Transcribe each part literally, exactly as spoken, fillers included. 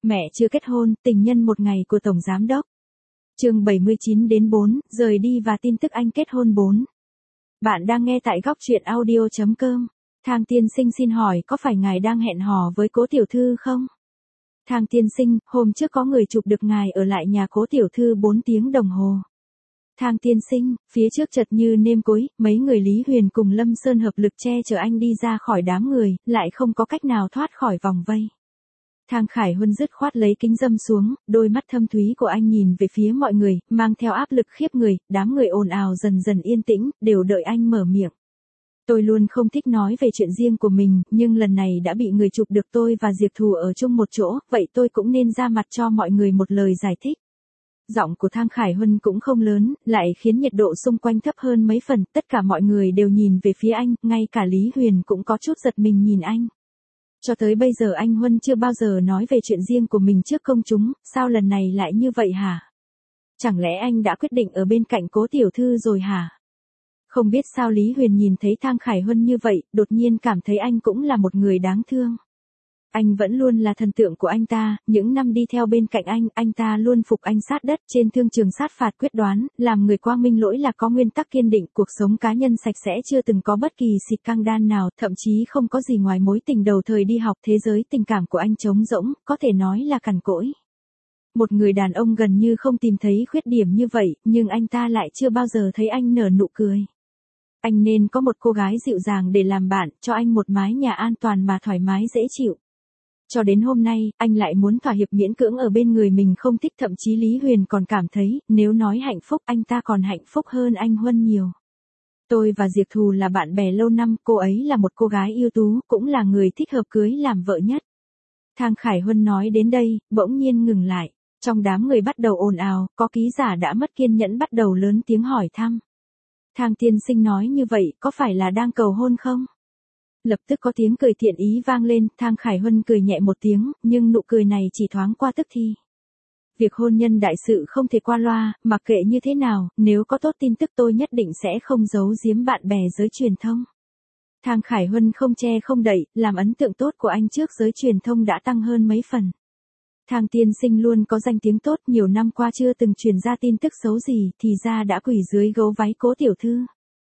Mẹ chưa kết hôn, tình nhân một ngày của Tổng Giám đốc. Chương bảy mươi chín đến bốn, rời đi và tin tức anh kết hôn bốn. Bạn đang nghe tại góc truyện audio chấm com. Thang tiên sinh xin hỏi có phải ngài đang hẹn hò với cố tiểu thư không? Thang tiên sinh, hôm trước có người chụp được ngài ở lại nhà cố tiểu thư bốn tiếng đồng hồ. Thang tiên sinh, phía trước chật như nêm cối, mấy người Lý Huyền cùng Lâm Sơn hợp lực che chở anh đi ra khỏi đám người, lại không có cách nào thoát khỏi vòng vây. Thang Khải Huân dứt khoát lấy kính râm xuống, đôi mắt thâm thúy của anh nhìn về phía mọi người, mang theo áp lực khiếp người, đám người ồn ào dần dần yên tĩnh, đều đợi anh mở miệng. Tôi luôn không thích nói về chuyện riêng của mình, nhưng lần này đã bị người chụp được tôi và Diệp Thù ở chung một chỗ, vậy tôi cũng nên ra mặt cho mọi người một lời giải thích. Giọng của Thang Khải Huân cũng không lớn, lại khiến nhiệt độ xung quanh thấp hơn mấy phần, tất cả mọi người đều nhìn về phía anh, ngay cả Lý Huyền cũng có chút giật mình nhìn anh. Cho tới bây giờ anh Huân chưa bao giờ nói về chuyện riêng của mình trước công chúng, sao lần này lại như vậy hả? Chẳng lẽ anh đã quyết định ở bên cạnh cố tiểu thư rồi hả? Không biết sao Lý Huyền nhìn thấy Thang Khải Huân như vậy, đột nhiên cảm thấy anh cũng là một người đáng thương. Anh vẫn luôn là thần tượng của anh ta, những năm đi theo bên cạnh anh, anh ta luôn phục anh sát đất, trên thương trường sát phạt quyết đoán, làm người quang minh lỗi lạc có nguyên tắc kiên định, cuộc sống cá nhân sạch sẽ chưa từng có bất kỳ xịt căng đan nào, thậm chí không có gì ngoài mối tình đầu thời đi học, thế giới tình cảm của anh trống rỗng, có thể nói là cằn cỗi. Một người đàn ông gần như không tìm thấy khuyết điểm như vậy, nhưng anh ta lại chưa bao giờ thấy anh nở nụ cười. Anh nên có một cô gái dịu dàng để làm bạn, cho anh một mái nhà an toàn mà thoải mái dễ chịu. Cho đến hôm nay, anh lại muốn thỏa hiệp miễn cưỡng ở bên người mình không thích, thậm chí Lý Huyền còn cảm thấy, nếu nói hạnh phúc, anh ta còn hạnh phúc hơn anh Huân nhiều. Tôi và Diệp Thù là bạn bè lâu năm, cô ấy là một cô gái ưu tú, cũng là người thích hợp cưới làm vợ nhất. Thang Khải Huân nói đến đây, bỗng nhiên ngừng lại. Trong đám người bắt đầu ồn ào, có ký giả đã mất kiên nhẫn bắt đầu lớn tiếng hỏi thăm. Thang tiên sinh nói như vậy, có phải là đang cầu hôn không? Lập tức có tiếng cười thiện ý vang lên, Thang Khải Huân cười nhẹ một tiếng, nhưng nụ cười này chỉ thoáng qua tức thì. Việc hôn nhân đại sự không thể qua loa, mặc kệ như thế nào, nếu có tốt tin tức tôi nhất định sẽ không giấu giếm bạn bè giới truyền thông. Thang Khải Huân không che không đậy, làm ấn tượng tốt của anh trước giới truyền thông đã tăng hơn mấy phần. Thang tiên sinh luôn có danh tiếng tốt, nhiều năm qua chưa từng truyền ra tin tức xấu gì, thì ra đã quỳ dưới gấu váy cố tiểu thư.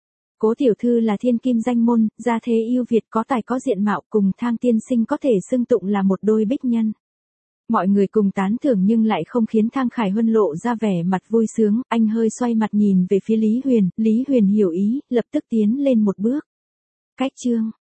Cố tiểu thư là thiên kim danh môn, gia thế yêu Việt, có tài có diện mạo, cùng Thang tiên sinh có thể xưng tụng là một đôi bích nhân. Mọi người cùng tán thưởng nhưng lại không khiến Thang Khải Huân lộ ra vẻ mặt vui sướng, anh hơi xoay mặt nhìn về phía Lý Huyền, Lý Huyền hiểu ý, lập tức tiến lên một bước. Cách chương